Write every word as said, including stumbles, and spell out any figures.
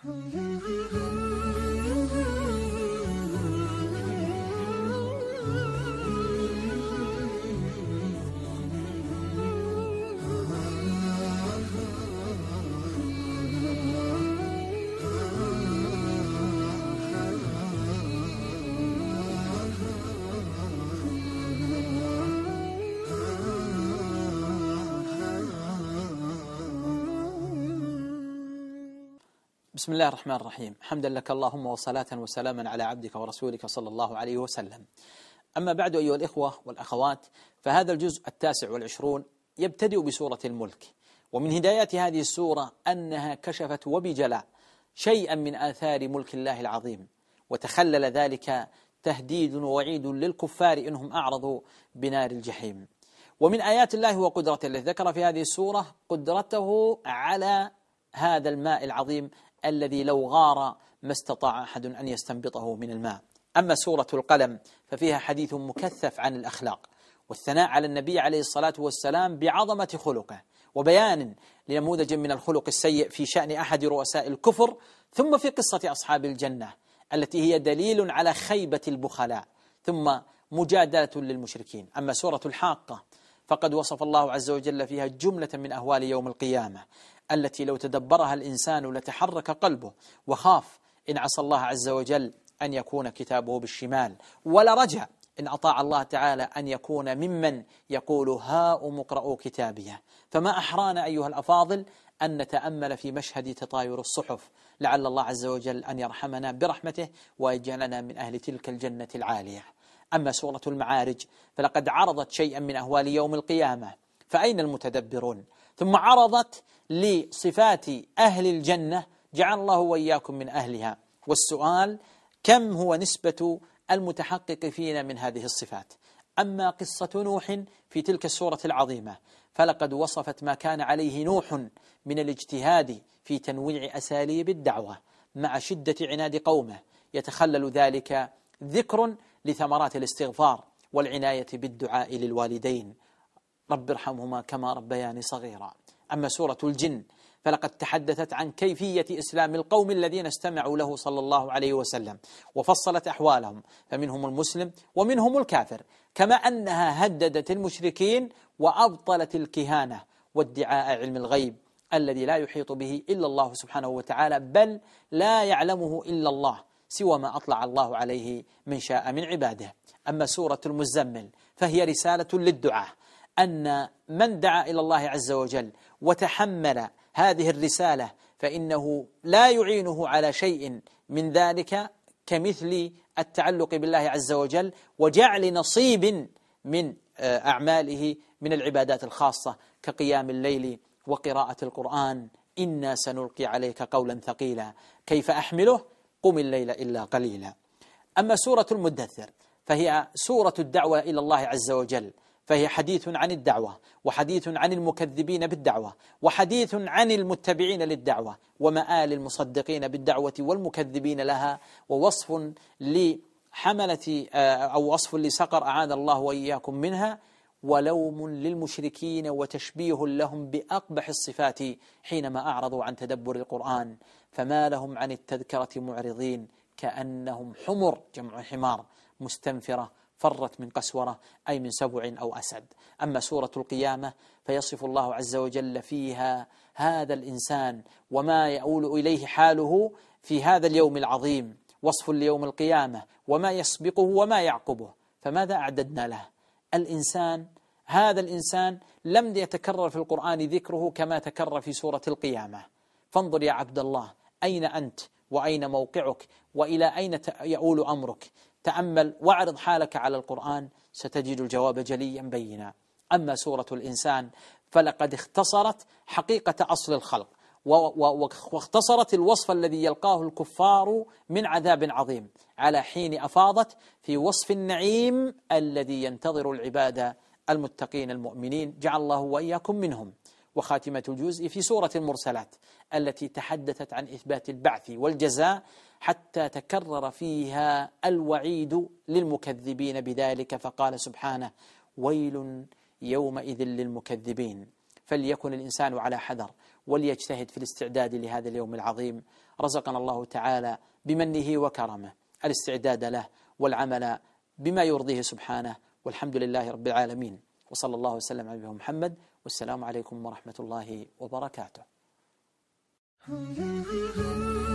بسم الله الرحمن الرحيم. حمدا لك اللهم وصلاة وسلاما على عبدك ورسولك صلى الله عليه وسلم. أما بعد أيها الإخوة والأخوات، فهذا الجزء التاسع والعشرون يبتدئ بسورة الملك، ومن هدايات هذه السورة أنها كشفت وبجلاء شيئا من آثار ملك الله العظيم، وتخلل ذلك تهديد ووعيد للكفار إنهم أعرضوا بنار الجحيم. ومن آيات الله وقدرته التي ذكر في هذه السورة قدرته على هذا الماء العظيم الذي لو غار ما استطاع أحد أن يستنبطه من الماء. أما سورة القلم ففيها حديث مكثف عن الأخلاق، والثناء على النبي عليه الصلاة والسلام بعظمة خلقه، وبيان لنموذج من الخلق السيء في شأن أحد رؤساء الكفر، ثم في قصة أصحاب الجنة التي هي دليل على خيبة البخلاء، ثم مجادلة للمشركين. أما سورة الحاقة فقد وصف الله عز وجل فيها جملة من أهوال يوم القيامة التي لو تدبرها الإنسان لتحرك قلبه وخاف إن عصى الله عز وجل أن يكون كتابه بالشمال، ولا رجع إن أطاع الله تعالى أن يكون ممن يقول هاؤم اقرءوا كتابيه. فما أحرانا أيها الأفاضل أن نتأمل في مشهد تطاير الصحف، لعل الله عز وجل أن يرحمنا برحمته ويجعلنا من أهل تلك الجنة العالية. أما سورة المعارج فلقد عرضت شيئا من أهوال يوم القيامة، فأين المتدبرون؟ ثم عرضت لصفات أهل الجنة، جعل الله وإياكم من أهلها. والسؤال كم هو نسبة المتحقق فينا من هذه الصفات؟ أما قصة نوح في تلك السورة العظيمة فلقد وصفت ما كان عليه نوح من الاجتهاد في تنويع أساليب الدعوة مع شدة عناد قومه، يتخلل ذلك ذكر لثمرات الاستغفار والعناية بالدعاء للوالدين، رب ارحمهما كما ربياني صغيرا. أما سورة الجن فلقد تحدثت عن كيفية إسلام القوم الذين استمعوا له صلى الله عليه وسلم، وفصلت أحوالهم، فمنهم المسلم ومنهم الكافر، كما أنها هددت المشركين وأبطلت الكهانة وادعاء علم الغيب الذي لا يحيط به إلا الله سبحانه وتعالى، بل لا يعلمه إلا الله سوى ما أطلع الله عليه من شاء من عباده. أما سورة المزمل فهي رسالة للدعاة، أن من دعا إلى الله عز وجل وتحمل هذه الرسالة فإنه لا يعينه على شيء من ذلك كمثل التعلق بالله عز وجل وجعل نصيب من أعماله من العبادات الخاصة كقيام الليل وقراءة القرآن. إنا سنلقي عليك قولا ثقيلا كيف أحمله قم الليل إلا قليلا. أما سورة المدثر فهي سورة الدعوة إلى الله عز وجل، فهي حديث عن الدعوة، وحديث عن المكذبين بالدعوة، وحديث عن المتبعين للدعوة، ومآل المصدقين بالدعوة والمكذبين لها، ووصف لحملة أو وصف لسقر أعاذ الله وإياكم منها، ولوم للمشركين وتشبيه لهم بأقبح الصفات حينما أعرضوا عن تدبر القرآن، فما لهم عن التذكرة معرضين كأنهم حمر جمع حمار مستنفرة فرت من قسورة أي من سبع أو أسد. أما سورة القيامة فيصف الله عز وجل فيها هذا الإنسان وما يؤول إليه حاله في هذا اليوم العظيم، وصف ليوم القيامة وما يسبقه وما يعقبه. فماذا أعددنا له؟ الإنسان، هذا الإنسان لم يتكرر في القرآن ذكره كما تكرر في سورة القيامة. فانظر يا عبد الله أين أنت وأين موقعك وإلى أين يؤول أمرك؟ تأمل واعرض حالك على القرآن ستجد الجواب جليا بينا. أما سورة الإنسان فلقد اختصرت حقيقة أصل الخلق واختصرت الوصف الذي يلقاه الكفار من عذاب عظيم على حين أفاضت في وصف النعيم الذي ينتظر العباد المتقين المؤمنين، جعل الله وإياكم منهم. وخاتمة الجزء في سورة المرسلات التي تحدثت عن إثبات البعث والجزاء حتى تكرر فيها الوعيد للمكذبين بذلك، فقال سبحانه ويل يومئذ للمكذبين. فليكن الإنسان على حذر وليجتهد في الاستعداد لهذا اليوم العظيم. رزقنا الله تعالى بمنه وكرمه الاستعداد له والعمل بما يرضيه سبحانه، والحمد لله رب العالمين، وصلى الله وسلم على محمد، والسلام عليكم ورحمة الله وبركاته.